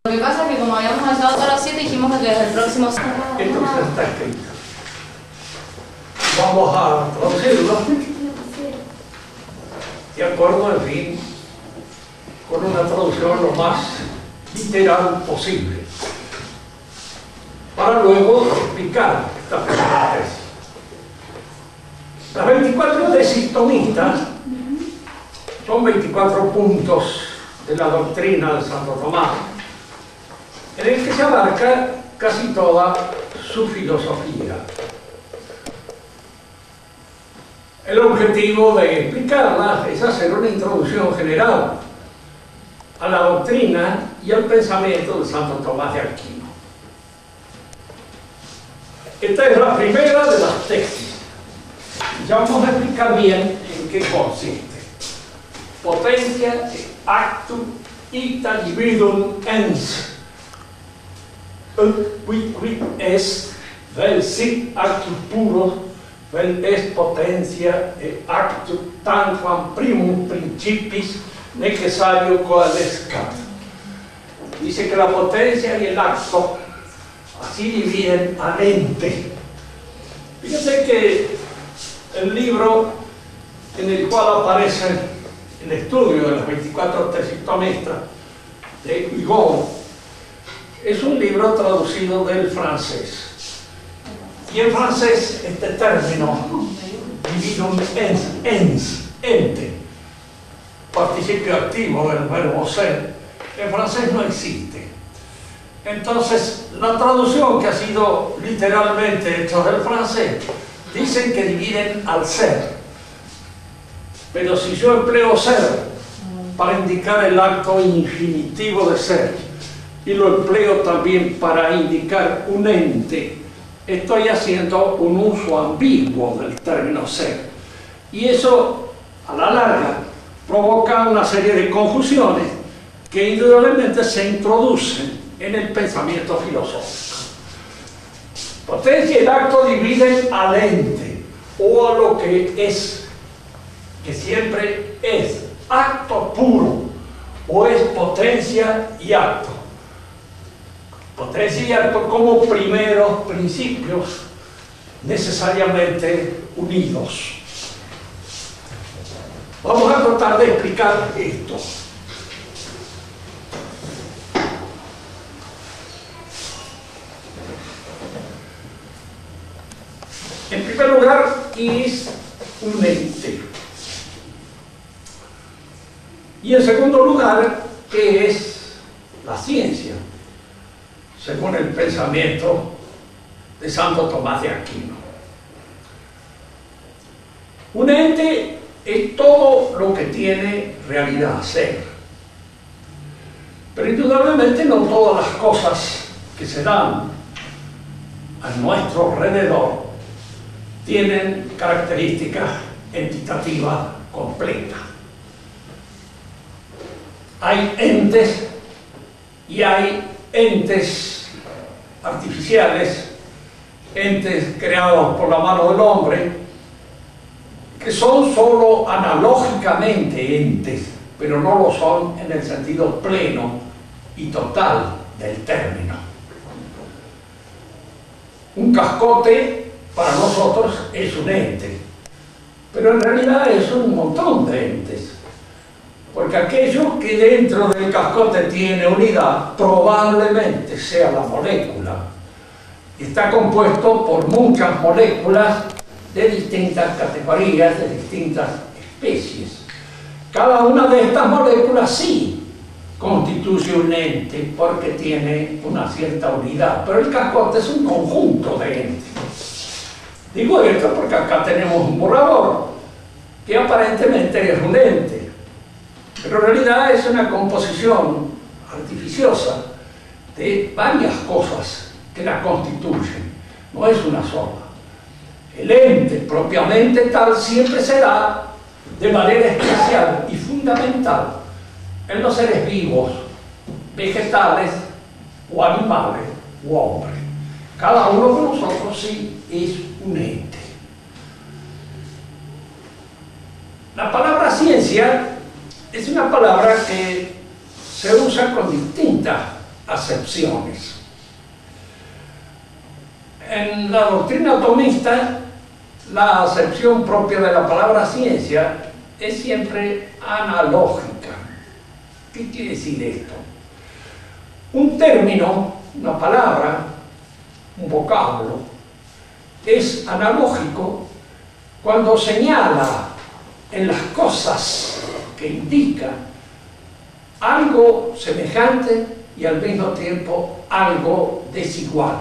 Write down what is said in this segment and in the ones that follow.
Lo que pasa es que como habíamos avisado a las 7, dijimos que desde el próximo... Entonces está escrito. Vamos a traducirlo de acuerdo, en fin, con una traducción lo más literal posible, para luego explicar esta primera tesis. Las 24 tesis tomistas son 24 puntos de la doctrina de Santo Tomás, en el que se abarca casi toda su filosofía. El objetivo de explicarla es hacer una introducción general a la doctrina y al pensamiento de Santo Tomás de Aquino. Esta es la primera de las tesis. Ya vamos a explicar bien en qué consiste. Potentia actum ita dividum ens. Qui est vel sit actus puros, vel est potentia et actum tanquam primum principis necesario coalescat. Dice que la potencia y el acto así dividen al ente. Fíjense que el libro en el cual aparece el estudio de las 24 tesis tomistas de Hugo es un libro traducido del francés. Y en francés este término, dividum ens, ente, participio activo del verbo ser, en francés no existe. Entonces, la traducción que ha sido literalmente hecha del francés, dicen que dividen al ser. Pero si yo empleo ser para indicar el acto infinitivo de ser, y lo empleo también para indicar un ente, estoy haciendo un uso ambiguo del término ser. Y eso, a la larga, provoca una serie de confusiones que indudablemente se introducen en el pensamiento filosófico. Potencia y el acto dividen al ente, o a lo que es, que siempre es acto puro, o es potencia y acto. Potencia y acto como primeros principios necesariamente unidos. Vamos a tratar de explicar esto. En primer lugar, ¿qué es un ente? Y en segundo lugar, ¿qué es la ciencia? Según el pensamiento de Santo Tomás de Aquino. Un ente es todo lo que tiene realidad, ser. Pero indudablemente no todas las cosas que se dan a nuestro alrededor tienen características entitativas completas. Hay entes y hay entes artificiales, entes creados por la mano del hombre, que son solo analógicamente entes, pero no lo son en el sentido pleno y total del término. Un cascote para nosotros es un ente, pero en realidad es un montón de entes. Porque aquello que dentro del cascote tiene unidad probablemente sea la molécula. Está compuesto por muchas moléculas de distintas categorías, de distintas especies. Cada una de estas moléculas sí constituye un ente porque tiene una cierta unidad, pero el cascote es un conjunto de entes. Digo esto porque acá tenemos un borrador que aparentemente es un ente, pero en realidad es una composición artificiosa de varias cosas que la constituyen, no es una sola. El ente propiamente tal siempre será de manera especial y fundamental en los seres vivos, vegetales o animales o hombres. Cada uno de nosotros sí es un ente. La palabra ciencia es una palabra que se usa con distintas acepciones. En la doctrina atomista, la acepción propia de la palabra ciencia es siempre analógica. ¿Qué quiere decir esto? Un término, una palabra, un vocablo, es analógico cuando señala en las cosas que indica algo semejante y al mismo tiempo algo desigual.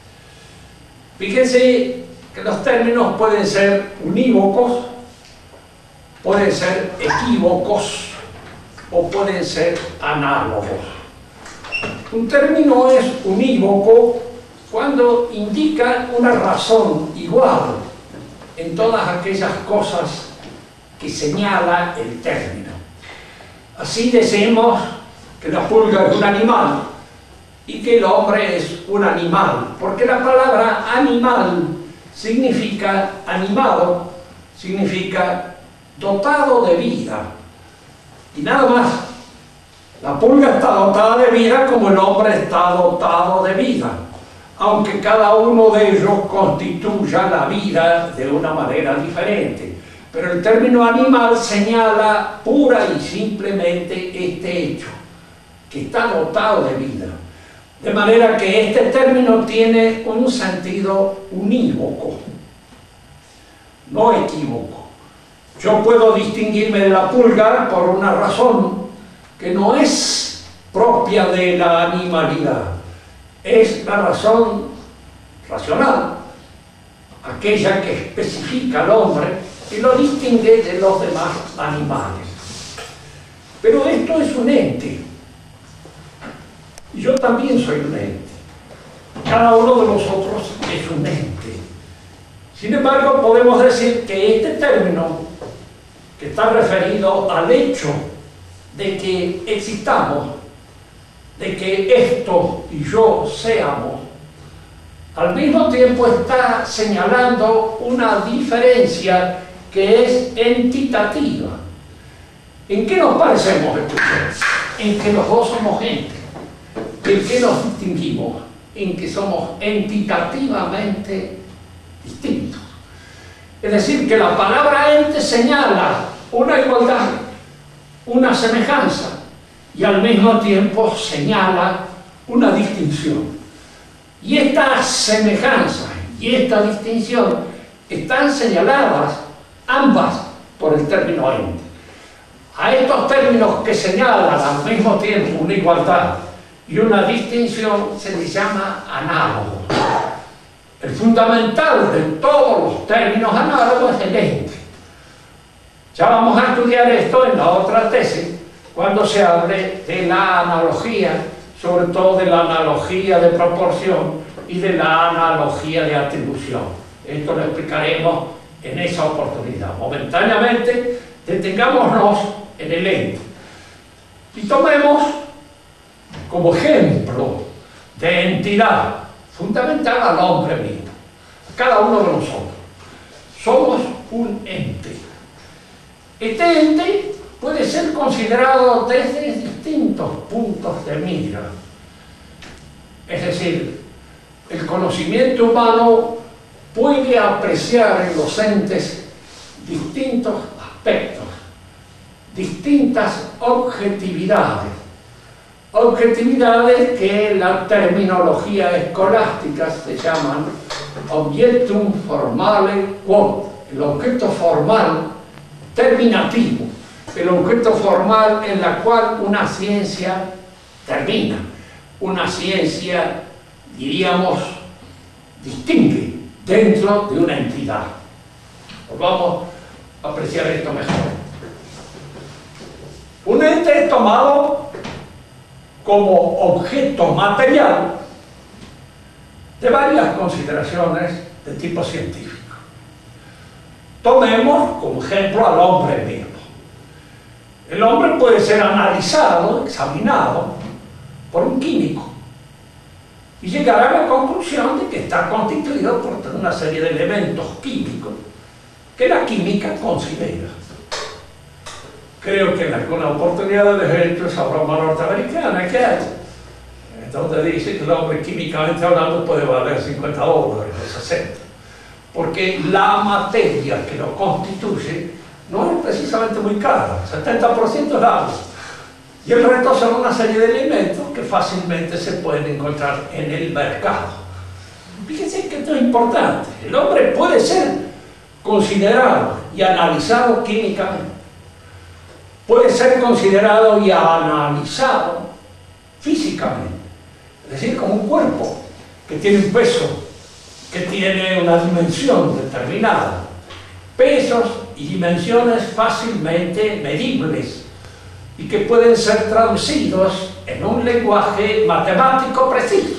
Fíjense que los términos pueden ser unívocos, pueden ser equívocos o pueden ser análogos. Un término es unívoco cuando indica una razón igual en todas aquellas cosas que señala el término. Así decimos que la pulga es un animal y que el hombre es un animal, porque la palabra animal significa animado, significa dotado de vida, y nada más. La pulga está dotada de vida como el hombre está dotado de vida, aunque cada uno de ellos constituya la vida de una manera diferente. Pero el término animal señala pura y simplemente este hecho, que está dotado de vida. De manera que este término tiene un sentido unívoco, no equívoco. Yo puedo distinguirme de la pulga por una razón que no es propia de la animalidad, es la razón racional, aquella que especifica al hombre y lo distingue de los demás animales. Pero esto es un ente, y yo también soy un ente. Cada uno de nosotros es un ente. Sin embargo, podemos decir que este término, que está referido al hecho de que existamos, de que esto y yo seamos, al mismo tiempo está señalando una diferencia que es entitativa. ¿En qué nos parecemos, escuchemos? En que los dos somos gente. ¿En qué nos distinguimos? En que somos entitativamente distintos. Es decir, que la palabra ente señala una igualdad, una semejanza, y al mismo tiempo señala una distinción. Y esta semejanza y esta distinción están señaladas ambas por el término ente. A estos términos que señalan al mismo tiempo una igualdad y una distinción se les llama análogos. El fundamental de todos los términos análogos es el ente. Ya vamos a estudiar esto en la otra tesis, cuando se hable de la analogía, sobre todo de la analogía de proporción y de la analogía de atribución. Esto lo explicaremos en esa oportunidad. Momentáneamente, detengámonos en el ente y tomemos como ejemplo de entidad fundamental al hombre mismo, a cada uno de nosotros. Somos un ente. Este ente puede ser considerado desde distintos puntos de mira. Es decir, el conocimiento humano puede apreciar en los entes distintos aspectos, distintas objetividades. Objetividades que en la terminología escolástica se llaman objectum formale quod, el objeto formal terminativo, el objeto formal en la cual una ciencia termina, una ciencia, diríamos, distingue dentro de una entidad. Pues vamos a apreciar esto mejor. Un ente es tomado como objeto material de varias consideraciones de tipo científico. Tomemos como ejemplo al hombre mismo. El hombre puede ser analizado, examinado por un químico y llegar a la conclusión de que está constituido por toda una serie de elementos químicos que la química considera. Creo que en alguna oportunidad les he hecho esa broma norteamericana que hay. donde dice que el hombre químicamente hablando puede valer $50 o 60, porque la materia que lo constituye no es precisamente muy cara, 70% es agua, y el resto son una serie de elementos que fácilmente se pueden encontrar en el mercado. Fíjense que esto es importante, el hombre puede ser considerado y analizado químicamente, puede ser considerado y analizado físicamente, es decir, como un cuerpo que tiene un peso, que tiene una dimensión determinada, pesos y dimensiones fácilmente medibles y que pueden ser traducidos en un lenguaje matemático preciso.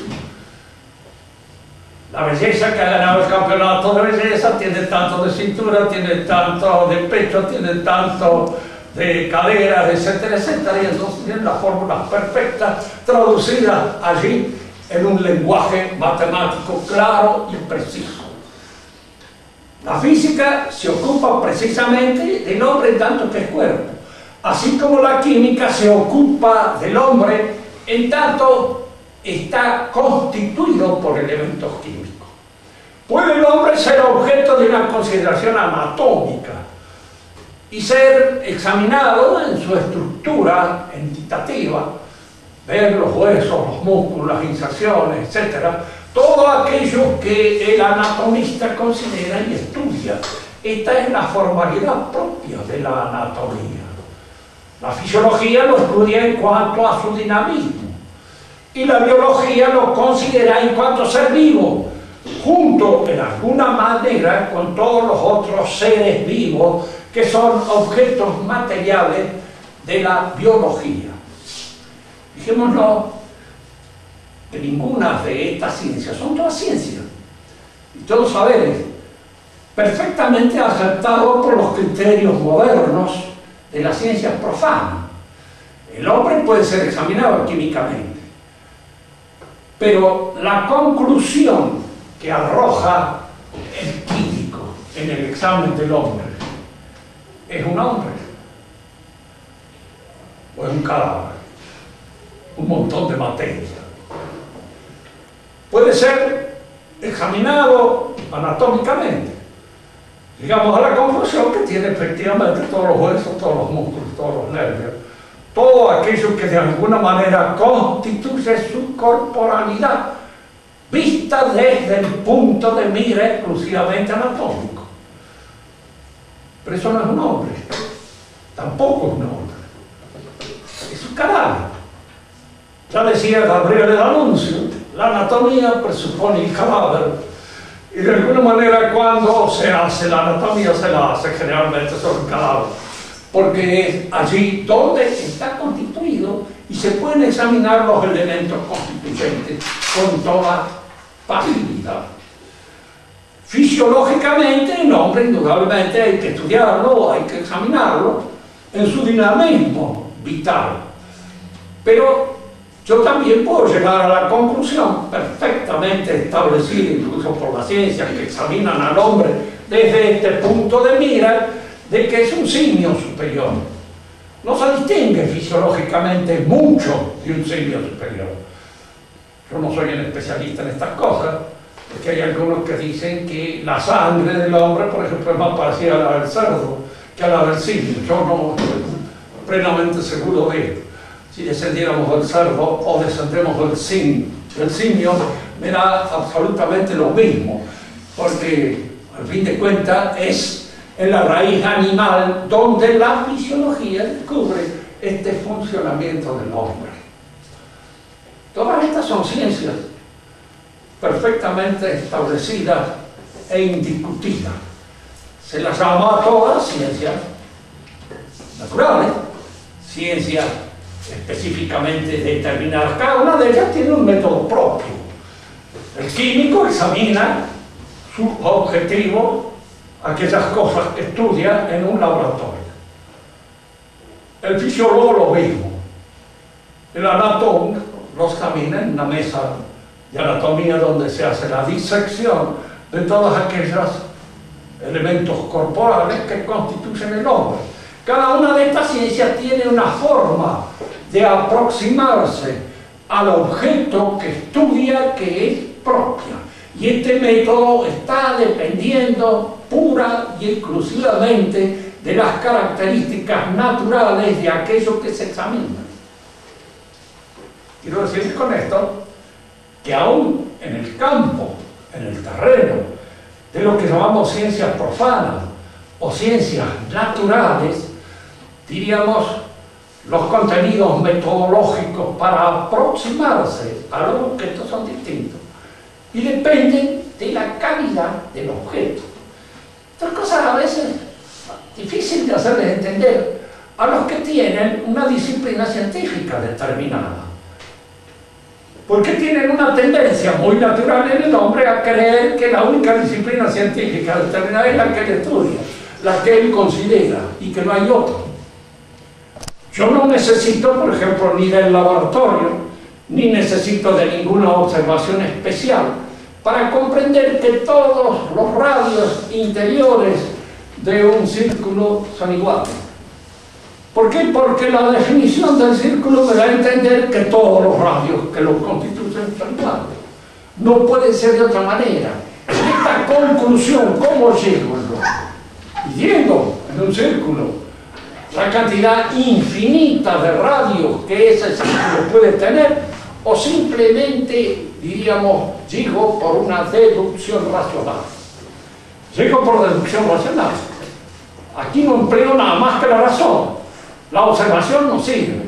La belleza que ha ganado el campeonato de belleza tiene tanto de cintura, tiene tanto de pecho, tiene tanto de caderas, etcétera, etcétera, y entonces tienen las fórmulas perfectas traducidas allí en un lenguaje matemático claro y preciso. La física se ocupa precisamente del hombre en tanto que es cuerpo, así como la química se ocupa del hombre en tanto está constituido por elementos químicos. ¿Puede el hombre ser objeto de una consideración anatómica y ser examinado en su estructura entitativa, ver los huesos, los músculos, las inserciones, etcétera, todo aquello que el anatomista considera y estudia? Esta es la formalidad propia de la anatomía. La fisiología lo estudia en cuanto a su dinamismo y la biología lo considera en cuanto a ser vivo, junto en alguna manera con todos los otros seres vivos que son objetos materiales de la biología. Dijémoslo, que ninguna de estas ciencias, son todas ciencias y todos saberes perfectamente aceptados por los criterios modernos de las ciencias profanas. El hombre puede ser examinado químicamente, pero la conclusión que arroja el químico en el examen del hombre es un hombre o es un cadáver, un montón de materia. Puede ser examinado anatómicamente, llegamos a la conclusión que tiene efectivamente todos los huesos, todos los músculos, todos los nervios, todo aquello que de alguna manera constituye su corporalidad, vista desde el punto de mira exclusivamente anatómico. Pero eso no es un hombre, tampoco es un hombre, es un cadáver. Ya decía Gabriele D'Annunzio, la anatomía presupone el cadáver, y de alguna manera cuando se hace la anatomía se la hace generalmente sobre el cadáver, porque es allí donde está constituido y se pueden examinar los elementos constituyentes con toda facilidad. Fisiológicamente el hombre indudablemente hay que estudiarlo, hay que examinarlo en su dinamismo vital, pero yo también puedo llegar a la conclusión perfectamente establecida incluso por las ciencias que examinan al hombre desde este punto de mira, de que es un simio superior. No se distingue fisiológicamente mucho de un simio superior. Yo no soy un especialista en estas cosas, porque hay algunos que dicen que la sangre del hombre, por ejemplo, es más parecida a la del cerdo que a la del simio. Yo no estoy plenamente seguro de esto. Si descendiéramos del cerdo o descendemos del simio, me da absolutamente lo mismo, porque al fin de cuentas es en la raíz animal donde la fisiología descubre este funcionamiento del hombre. Todas estas son ciencias perfectamente establecidas e indiscutidas. Se las llama a todas ciencias naturales, ciencias específicamente determinadas. Cada una de ellas tiene un método propio. El químico examina su objetivo, aquellas cosas que estudia en un laboratorio. El fisiólogo lo mismo. El anatómico lo examina en una mesa de anatomía donde se hace la disección de todos aquellos elementos corporales que constituyen el hombre. Cada una de estas ciencias tiene una forma de aproximarse al objeto que estudia, que es propia. Y este método está dependiendo pura y exclusivamente de las características naturales de aquello que se examina. Quiero decir con esto que aún en el campo, en el terreno, de lo que llamamos ciencias profanas o ciencias naturales, diríamos, los contenidos metodológicos para aproximarse a los objetos son distintos y dependen de la calidad del objeto. Estas cosas a veces difíciles de hacerles entender a los que tienen una disciplina científica determinada, porque tienen una tendencia muy natural en el hombre a creer que la única disciplina científica determinada es la que él estudia, la que él considera, y que no hay otra. Yo no necesito, por ejemplo, ni del laboratorio, ni necesito de ninguna observación especial para comprender que todos los radios interiores de un círculo son iguales. ¿Por qué? Porque la definición del círculo me da a entender que todos los radios que lo constituyen son iguales. No puede ser de otra manera. Esta conclusión, ¿cómo llego yo? Llego en un círculo la cantidad infinita de radios que ese círculo puede tener, o simplemente, diríamos, llego por una deducción racional. Llego por deducción racional. Aquí no empleo nada más que la razón. La observación no sirve.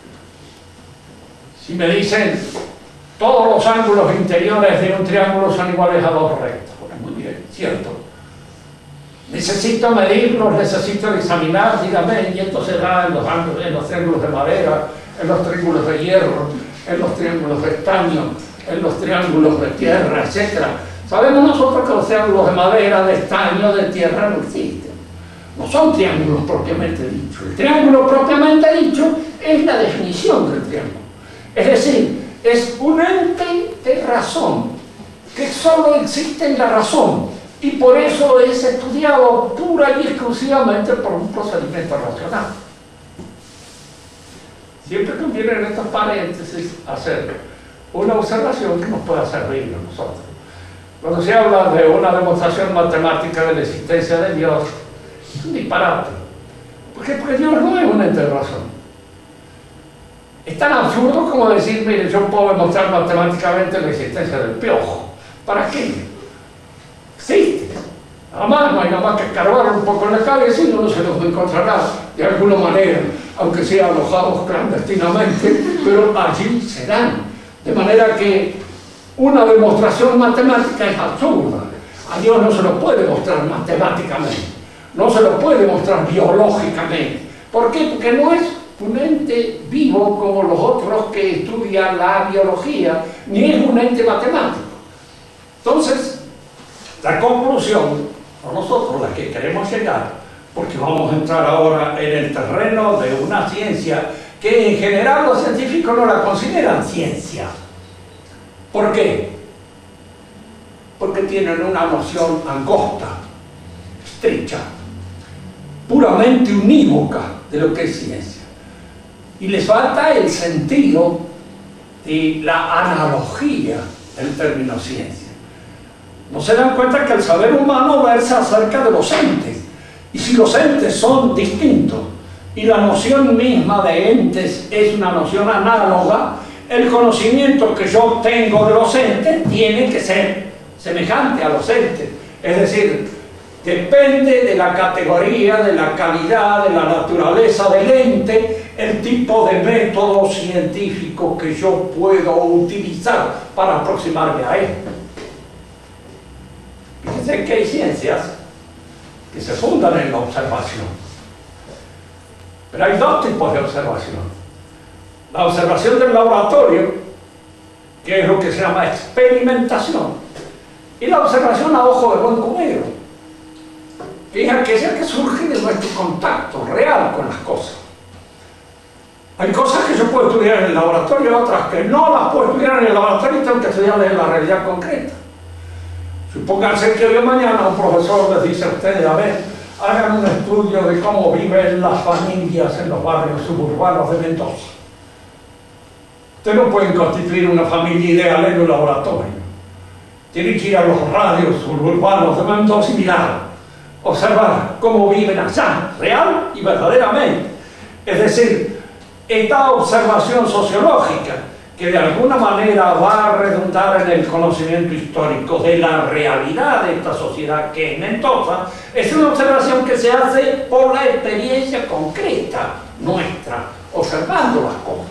Si me dicen todos los ángulos interiores de un triángulo son iguales a dos rectos, bueno, muy bien, cierto. Necesito medirlos, necesito examinar, dígame, y esto se da en los triángulos de madera, en los triángulos de hierro, en los triángulos de estaño, en los triángulos de tierra, etc. Sabemos nosotros que los triángulos de madera, de estaño, de tierra no existen. No son triángulos propiamente dichos. El triángulo propiamente dicho es la definición del triángulo. Es decir, es un ente de razón, que solo existe en la razón, y por eso es estudiado pura y exclusivamente por un procedimiento racional. Siempre conviene en estos paréntesis hacer una observación que nos pueda servir a nosotros. Cuando se habla de una demostración matemática de la existencia de Dios, es un disparate. ¿Por qué? Porque Dios no es un ente de razón. Es tan absurdo como decir, mire, yo puedo demostrar matemáticamente la existencia del piojo. ¿Para qué? Existe. Nada más, no hay nada más que escarbar un poco en la cabeza y uno se los encontrará de alguna manera, aunque sea alojados clandestinamente, pero allí se dan. De manera que una demostración matemática es absurda. A Dios no se lo puede mostrar matemáticamente, no se lo puede mostrar biológicamente. ¿Por qué? Porque no es un ente vivo como los otros que estudian la biología, ni es un ente matemático. Entonces, la conclusión, por nosotros la que queremos llegar, porque vamos a entrar ahora en el terreno de una ciencia que en general los científicos no la consideran ciencia. ¿Por qué? Porque tienen una noción angosta, estrecha, puramente unívoca de lo que es ciencia. Y les falta el sentido de la analogía del término ciencia. No se dan cuenta que el saber humano versa acerca de los entes. Y si los entes son distintos y la noción misma de entes es una noción análoga, el conocimiento que yo tengo de los entes tiene que ser semejante a los entes. Es decir, depende de la categoría, de la calidad, de la naturaleza del ente, el tipo de método científico que yo puedo utilizar para aproximarme a él. Fíjense que hay ciencias que se fundan en la observación. Pero hay dos tipos de observación. La observación del laboratorio, que es lo que se llama experimentación, y la observación a ojo de buen cubero. Fíjense que es el que surge de nuestro contacto real con las cosas. Hay cosas que yo puedo estudiar en el laboratorio, otras que no las puedo estudiar en el laboratorio y tengo que estudiarlas en la realidad concreta. Supónganse que hoy o mañana un profesor les dice a ustedes, a ver, hagan un estudio de cómo viven las familias en los barrios suburbanos de Mendoza. Ustedes no pueden constituir una familia ideal en un laboratorio. Tienen que ir a los radios urbanos de Mendoza y mirar, observar cómo viven allá, real y verdaderamente. Es decir, esta observación sociológica, que de alguna manera va a redundar en el conocimiento histórico de la realidad de esta sociedad que es Mendoza, es una observación que se hace por la experiencia concreta nuestra, observando las cosas.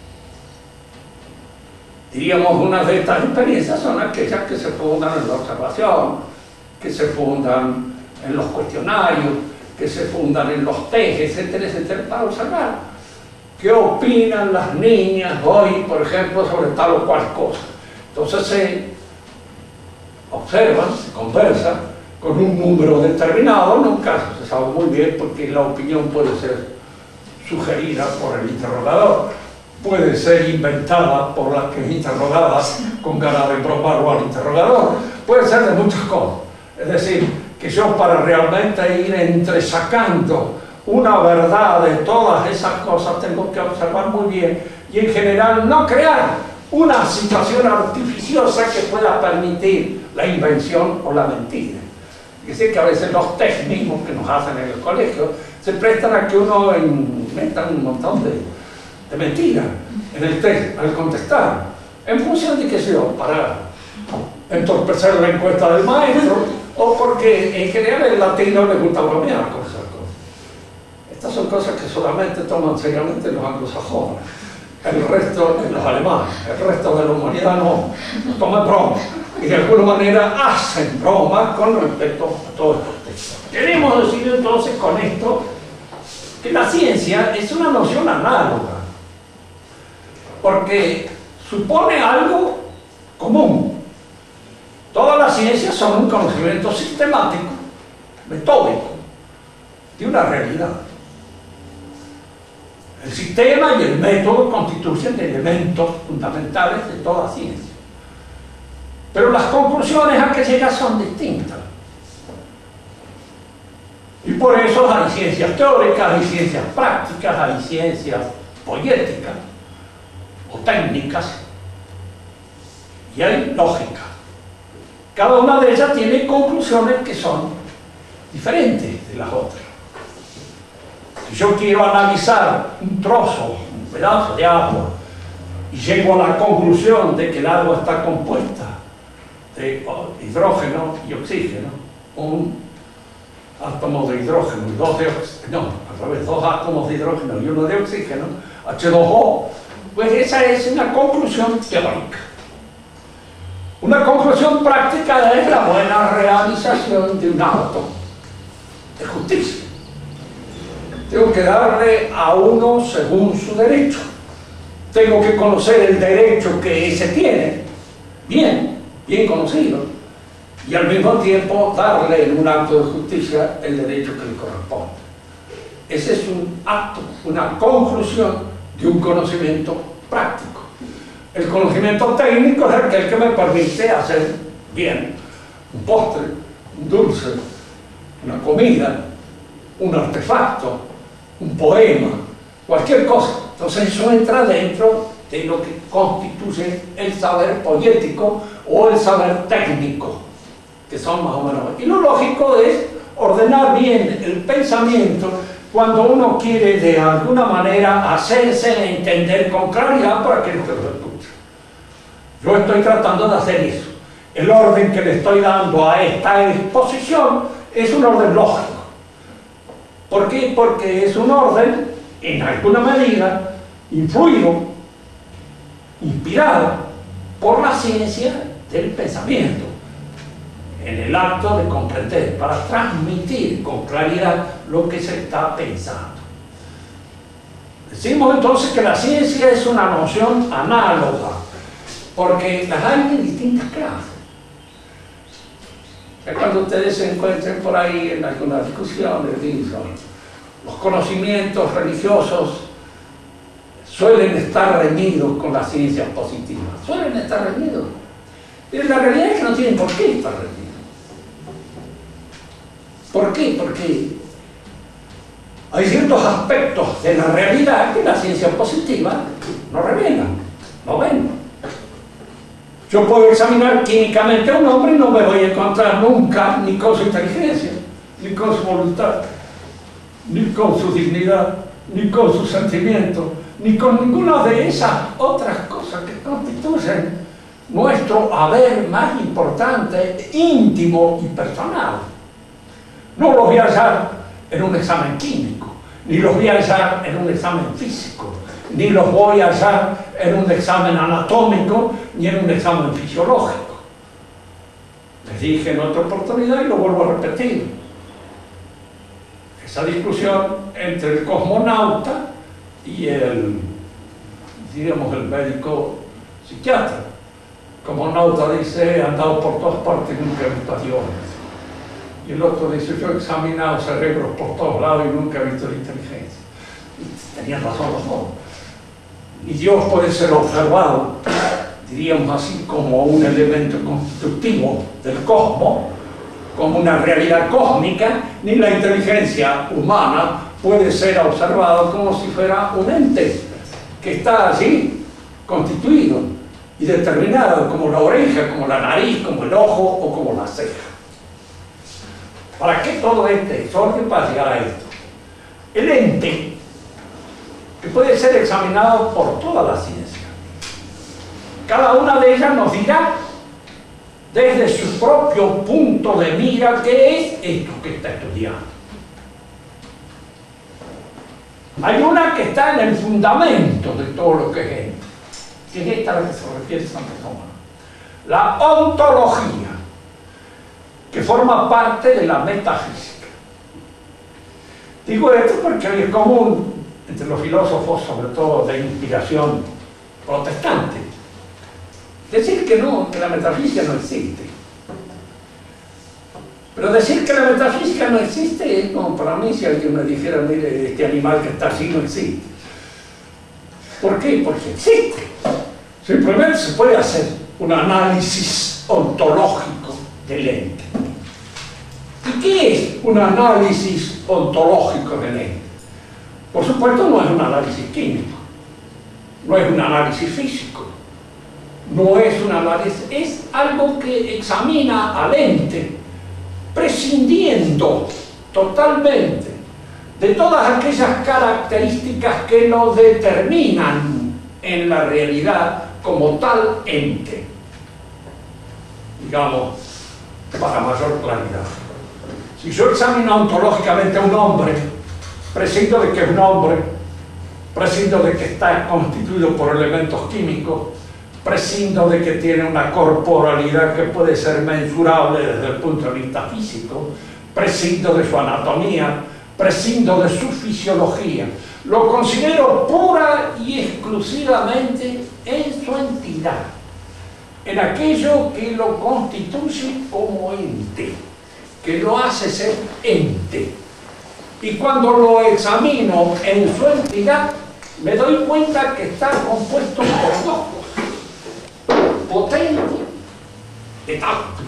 Diríamos, una de estas experiencias son aquellas que se fundan en la observación, que se fundan en los cuestionarios, que se fundan en los test, etcétera, etcétera, para observar qué opinan las niñas hoy, por ejemplo, sobre tal o cual cosa. Entonces se observan, se conversa con un número determinado, nunca se sabe muy bien porque la opinión puede ser sugerida por el interrogador, puede ser inventada por la que es interrogada con ganas de probarlo al interrogador, puede ser de muchas cosas. Es decir, que yo para realmente ir entresacando una verdad de todas esas cosas tengo que observar muy bien y en general no crear una situación artificiosa que pueda permitir la invención o la mentira. Es decir, que a veces los test mismos que nos hacen en el colegio se prestan a que uno inventa un montón de mentiras en el test al contestar, en función de, qué sé yo, para entorpecer la encuesta del maestro o porque en general el latino le gusta bromear con esas cosas. Estas son cosas que solamente toman seriamente los anglosajones, el resto, los alemanes, el resto de la humanidad no toman broma y de alguna manera hacen broma con respecto a todos estos textos. Queremos decir entonces con esto que la ciencia es una noción análoga, porque supone algo común. Todas las ciencias son un conocimiento sistemático, metódico, de una realidad. El sistema y el método constituyen elementos fundamentales de toda ciencia. Pero las conclusiones a que llega son distintas. Y por eso hay ciencias teóricas, hay ciencias prácticas, hay ciencias poéticas o técnicas y hay lógica. Cada una de ellas tiene conclusiones que son diferentes de las otras. Si yo quiero analizar un trozo, un pedazo de agua y llego a la conclusión de que el agua está compuesta de hidrógeno y oxígeno, un átomo de hidrógeno y dos de oxígeno, no, al revés, dos átomos de hidrógeno y uno de oxígeno, H2O, pues esa es una conclusión teórica. Una conclusión práctica es la buena realización de un acto de justicia. Tengo que darle a uno según su derecho. Tengo que conocer el derecho que ese tiene, bien conocido, y al mismo tiempo darle en un acto de justicia el derecho que le corresponde. Ese es un acto, una conclusión de un conocimiento práctico. El conocimiento técnico es aquel que me permite hacer bien un postre, un dulce, una comida, un artefacto, un poema, cualquier cosa. Entonces eso entra dentro de lo que constituye el saber poético o el saber técnico, que son más o menos. Y lo lógico es ordenar bien el pensamiento cuando uno quiere de alguna manera hacerse entender con claridad por aquello que lo escucha. Yo estoy tratando de hacer eso. El orden que le estoy dando a esta exposición es un orden lógico. ¿Por qué? Porque es un orden, en alguna medida, influido, inspirado por la ciencia del pensamiento, en el acto de comprender, para transmitir con claridad lo que se está pensando. Decimos entonces que la ciencia es una noción análoga, porque las hay de distintas clases. Es cuando ustedes se encuentren por ahí en algunas discusiones, dicen, los conocimientos religiosos suelen estar reñidos con las ciencias positivas. Suelen estar reñidos. Pero la realidad es que no tienen por qué estar reñidos. ¿Por qué? Porque hay ciertos aspectos de la realidad que la ciencia positiva no revela. No ven. Yo puedo examinar químicamente a un hombre y no me voy a encontrar nunca ni con su inteligencia, ni con su voluntad, ni con su dignidad, ni con su sentimiento, ni con ninguna de esas otras cosas que constituyen nuestro haber más importante, íntimo y personal. No los voy a hallar en un examen químico, ni los voy a hallar en un examen físico, ni los voy a hallar en un examen anatómico, ni en un examen fisiológico. Les dije en otra oportunidad y lo vuelvo a repetir. Esa discusión entre el cosmonauta y el médico psiquiatra. El cosmonauta dice, he andado por todas partes y nunca he visto a Dios. Y el otro dice, yo he examinado cerebros por todos lados y nunca he visto la inteligencia. Y tenían razón los dos. Y Dios puede ser observado, diríamos así, como un elemento constitutivo del cosmos, como una realidad cósmica, ni la inteligencia humana puede ser observada como si fuera un ente que está allí constituido y determinado, como la oreja, como la nariz, como el ojo o como la ceja. ¿Para qué todo este desorden para llegar a esto? El ente, que puede ser examinado por toda la ciencia, cada una de ellas nos dirá desde su propio punto de mira qué es esto que está estudiando. Hay una que está en el fundamento de todo lo que es ente, que es esta a la que se refiere Santo Tomás, la ontología, que forma parte de la metafísica. Digo esto porque hoy es común entre los filósofos, sobre todo de inspiración protestante, decir que no, que la metafísica no existe. Pero decir que la metafísica no existe es como para mí si alguien me dijera, mire, este animal que está así no existe. ¿Por qué? Porque existe. Simplemente se puede hacer un análisis ontológico del ente. ¿Y qué es un análisis ontológico del ente? Por supuesto no es un análisis químico, no es un análisis físico, no es un análisis, es algo que examina al ente, prescindiendo totalmente de todas aquellas características que lo determinan en la realidad como tal ente. Digamos, para mayor claridad. Si yo examino ontológicamente a un hombre, prescindo de que es un hombre, prescindo de que está constituido por elementos químicos, prescindo de que tiene una corporalidad que puede ser mensurable desde el punto de vista físico, prescindo de su anatomía, prescindo de su fisiología. Lo considero pura y exclusivamente en su entidad, en aquello que lo constituye como ente, que lo hace ser ente. Y cuando lo examino en su entidad, me doy cuenta que está compuesto por dos cosas: potencia y acto.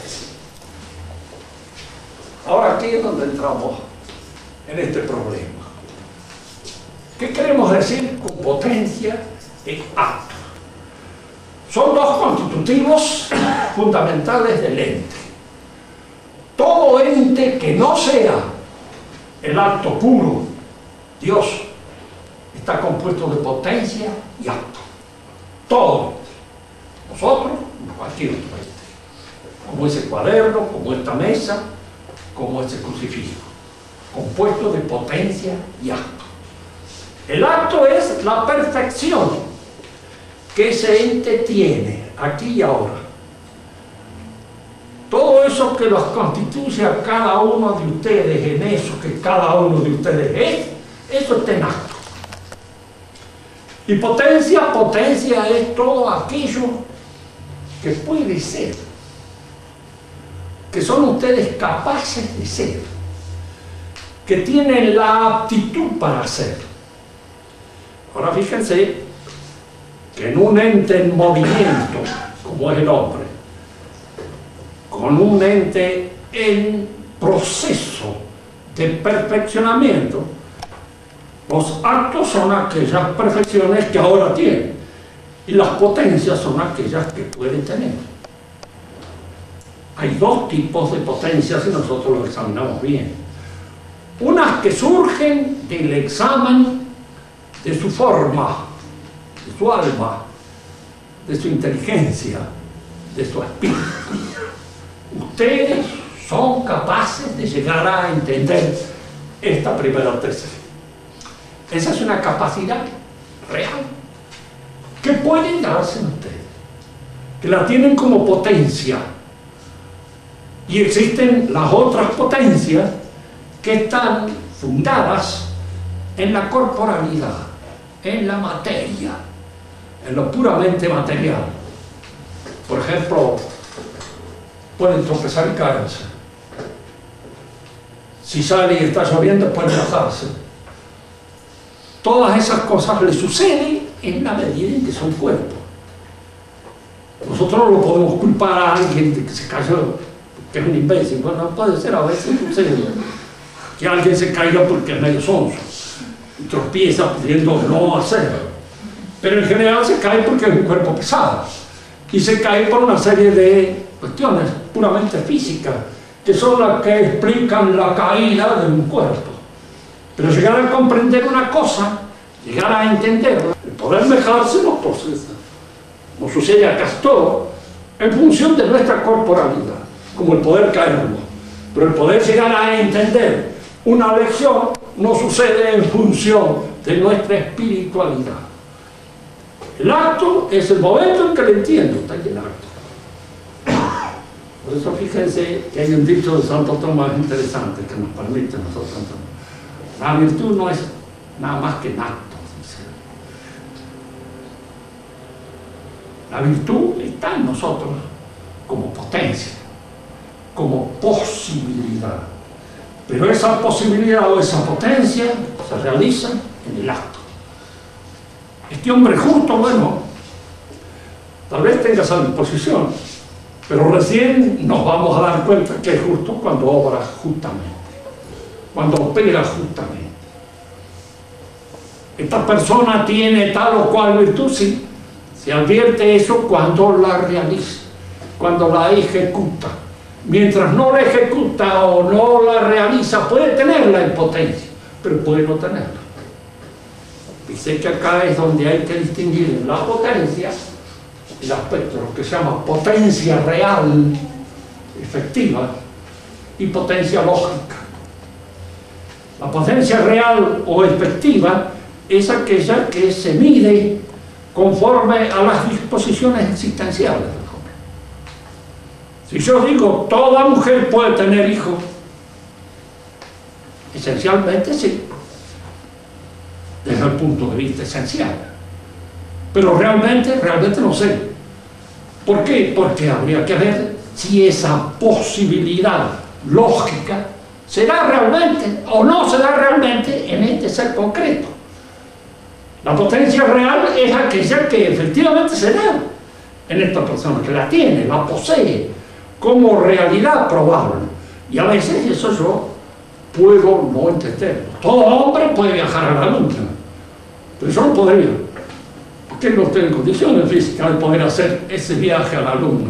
Ahora aquí es donde entramos en este problema. ¿Qué queremos decir con potencia y acto? Son dos constitutivos fundamentales del ente. Todo ente que no sea el acto puro, Dios, está compuesto de potencia y acto. Todo. Nosotros, cualquier otro ente. Como ese cuaderno, como esta mesa, como ese crucifijo. Compuesto de potencia y acto. El acto es la perfección que ese ente tiene aquí y ahora. Todo eso que los constituye a cada uno de ustedes, en eso que cada uno de ustedes es, eso está en acto. Y potencia es todo aquello que puede ser, que son ustedes capaces de ser, que tienen la aptitud para hacer. Ahora fíjense que en un ente en movimiento, como es el hombre, con un ente en proceso de perfeccionamiento, los actos son aquellas perfecciones que ahora tiene. Y las potencias son aquellas que pueden tener. Hay dos tipos de potencias si nosotros lo examinamos bien. Unas que surgen del examen de su forma, de su alma, de su inteligencia, de su espíritu. Ustedes son capaces de llegar a entender esta primera tesis. Esa es una capacidad real que pueden darse en ustedes, que la tienen como potencia. Y existen las otras potencias que están fundadas en la corporalidad, en la materia, en lo puramente material. Por ejemplo, pueden tropezar y caerse. Si sale y está lloviendo, pueden bajarse. Todas esas cosas le suceden en la medida en que son cuerpos. Nosotros no lo podemos culpar a alguien de que se cayó, que es un imbécil. Bueno, puede ser, a veces sucede que alguien se caiga porque es medio sonso y tropieza pudiendo no hacerlo. Pero en general se cae porque es un cuerpo pesado y se cae por una serie de cuestiones puramente físicas que son las que explican la caída de un cuerpo. Pero llegar a comprender una cosa, llegar a entenderla, el poder dejarse nos procesa. Nos sucede a Castor en función de nuestra corporalidad, como el poder caernos. Pero el poder llegar a entender una lección nos sucede en función de nuestra espiritualidad. El acto es el momento en que le entiendo, está en el acto. Por eso fíjense que hay un dicho de Santo Tomás interesante que nos permite nosotros entender. La virtud no es nada más que un acto. La virtud está en nosotros como potencia, como posibilidad. Pero esa posibilidad o esa potencia se realiza en el acto. Este hombre justo, bueno, tal vez tenga esa disposición, pero recién nos vamos a dar cuenta que es justo cuando obra justamente, cuando opera justamente. Esta persona tiene tal o cual virtud, sí, se advierte eso cuando la realiza, cuando la ejecuta. Mientras no la ejecuta o no la realiza, puede tenerla en potencia, pero puede no tenerla. Dice que acá es donde hay que distinguir en la potencia el aspecto, lo que se llama potencia real, efectiva, y potencia lógica. La potencia real o efectiva es aquella que se mide conforme a las disposiciones existenciales del hombre. Si yo digo, toda mujer puede tener hijos, esencialmente sí, desde el punto de vista esencial. Pero realmente no sé. ¿Por qué? Porque habría que ver si esa posibilidad lógica se da realmente o no se da realmente en este ser concreto. La potencia real es aquella que efectivamente se da en esta persona, que la tiene, la posee como realidad probable. Y a veces eso yo puedo no entenderlo. Todo hombre puede viajar a la luna, pero yo no podría, porque no tengo condiciones físicas de poder hacer ese viaje a la luna.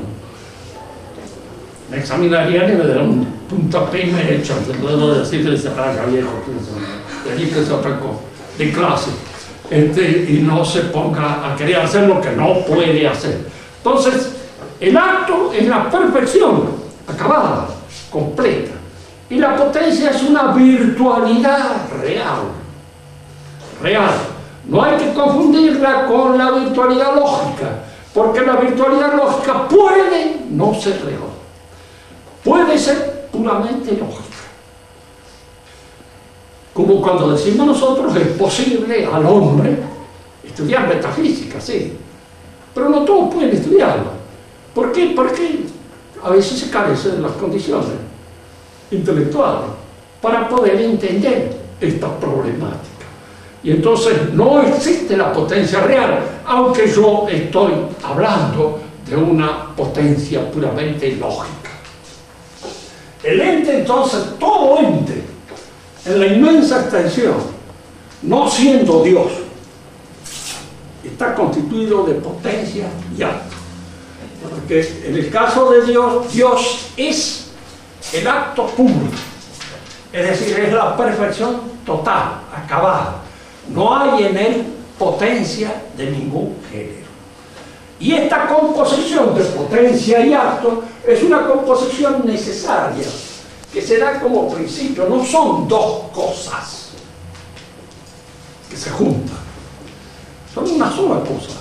Me examinarían y me darían un puntapié y me echan, te puedo decir que se raja viejo, de allí que se atacó, de clase. Y no se ponga a querer hacer lo que no puede hacer. Entonces, el acto es la perfección acabada, completa. Y la potencia es una virtualidad real. Real. No hay que confundirla con la virtualidad lógica, porque la virtualidad lógica puede no ser real. Puede ser puramente lógica. Como cuando decimos nosotros, es posible al hombre estudiar metafísica, sí, pero no todos pueden estudiarla. ¿Por qué? Porque a veces se carece de las condiciones intelectuales para poder entender esta problemática. Y entonces no existe la potencia real, aunque yo estoy hablando de una potencia puramente lógica. El ente, entonces, todo ente, en la inmensa extensión, no siendo Dios, está constituido de potencia y acto. Porque en el caso de Dios, Dios es el acto puro, es decir, es la perfección total, acabada. No hay en él potencia de ningún género. Y esta composición de potencia y acto es una composición necesaria, que se da como principio, no son dos cosas que se juntan, son una sola cosa.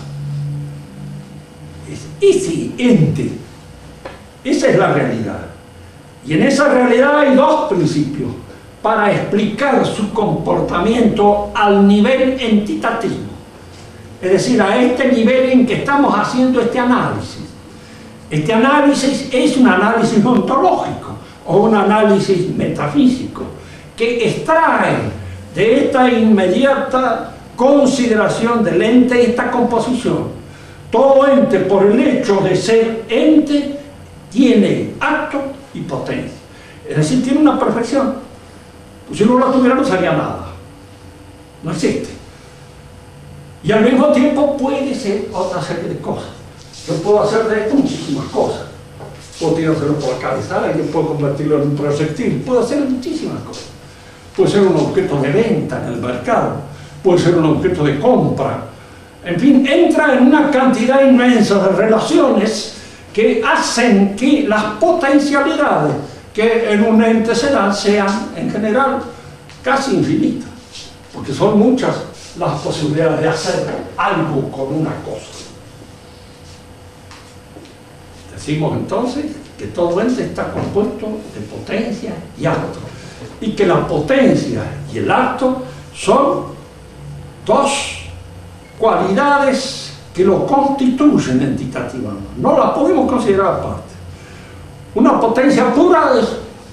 Es ese ente, esa es la realidad. Y en esa realidad hay dos principios para explicar su comportamiento al nivel entitativo, es decir, a este nivel en que estamos haciendo este análisis. Este análisis es un análisis ontológico o un análisis metafísico que extrae de esta inmediata consideración del ente esta composición. Todo ente, por el hecho de ser ente, tiene acto y potencia, es decir, tiene una perfección. Pues si no la tuviera no sería nada, no existe. Y al mismo tiempo puede ser otra serie de cosas. Yo puedo hacer de esto muchísimas cosas. Puedo tirárselo por la cabeza, yo puedo convertirlo en un proyectil, puedo hacer muchísimas cosas. Puede ser un objeto de venta en el mercado, puede ser un objeto de compra. En fin, entra en una cantidad inmensa de relaciones que hacen que las potencialidades que en un ente se dan sean, en general, casi infinitas, porque son muchas las posibilidades de hacer algo con una cosa. Decimos entonces que todo ente está compuesto de potencia y acto, y que la potencia y el acto son dos cualidades que lo constituyen entitativamente. No las podemos considerar aparte. Una potencia pura es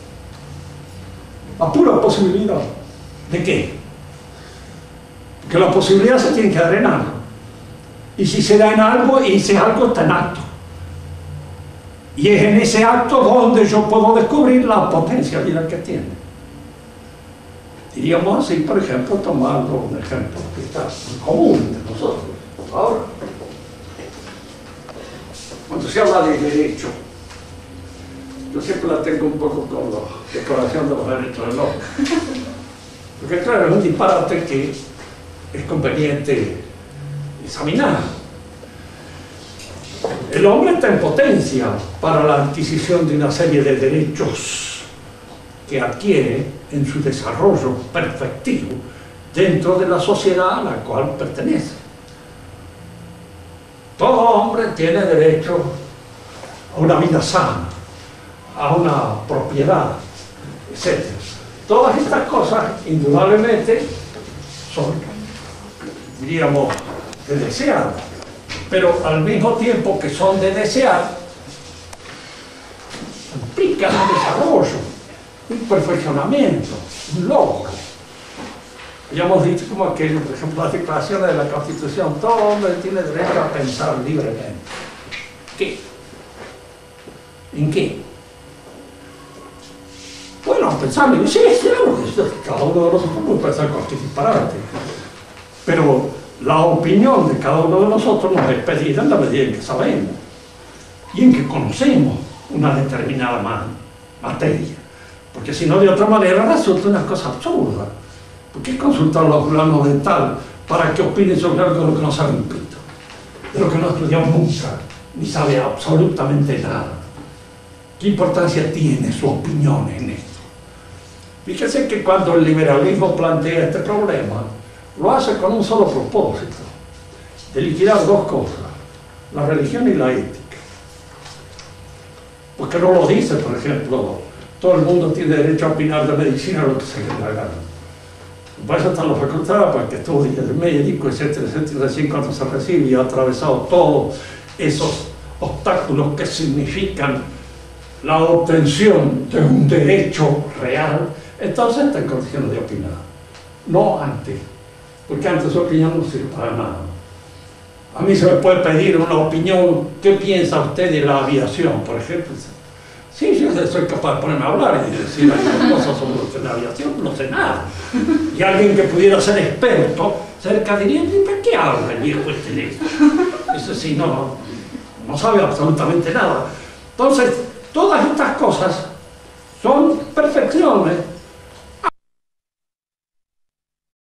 la pura posibilidad. ¿De qué? Que la posibilidad se tiene que dar en algo. Y si se da en algo, ese algo está en acto. Y es en ese acto donde yo puedo descubrir la potencialidad que tiene. Diríamos así, por ejemplo, tomando un ejemplo que está muy común entre nosotros. Ahora, cuando se habla de derecho, yo siempre la tengo un poco con la Declaración de los Derechos del Hombre. Porque claro, es un disparate que es conveniente examinar. El hombre está en potencia para la adquisición de una serie de derechos que adquiere en su desarrollo perfectivo dentro de la sociedad a la cual pertenece. Todo hombre tiene derecho a una vida sana, a una propiedad, etc. Todas estas cosas, indudablemente, son, diríamos, de desear, pero al mismo tiempo que son de desear, implican un desarrollo, un perfeccionamiento, un logro. Ya hemos dicho como aquello, por ejemplo, las declaraciones de la Constitución: todo hombre tiene derecho a pensar libremente. ¿Qué? ¿En qué? Bueno, pensar libre, sí, es claro que cada uno de nosotros puede pensar cualquier disparate, pero la opinión de cada uno de nosotros nos es pedida en la medida en que sabemos y en que conocemos una determinada materia, porque si no, de otra manera resulta una cosa absurda. ¿Por qué consultar a los fulanos de tal para que opinen sobre algo de lo que no saben un pito, de lo que no estudiamos nunca, ni sabe absolutamente nada? ¿Qué importancia tiene su opinión en esto? Fíjese que cuando el liberalismo plantea este problema, lo hace con un solo propósito: de liquidar dos cosas, la religión y la ética. Porque no lo dice, por ejemplo, todo el mundo tiene derecho a opinar de medicina lo que se le da la gana. Para eso están los facultades, para que estudie el médico, etcétera, etcétera. Recién cuando se recibe y ha atravesado todos esos obstáculos que significan la obtención de un derecho real, entonces está en condiciones de opinar. No antes, porque antes su opinión no sirve para nada. A mí se me puede pedir una opinión: ¿qué piensa usted de la aviación, por ejemplo? Sí, yo soy capaz de ponerme a hablar y decir algunas cosas sobre la aviación, no sé nada. Y alguien que pudiera ser experto cerca dirían, ¿y para qué habla el viejo este de esto? Eso sí, no sabe absolutamente nada. Entonces, todas estas cosas son perfecciones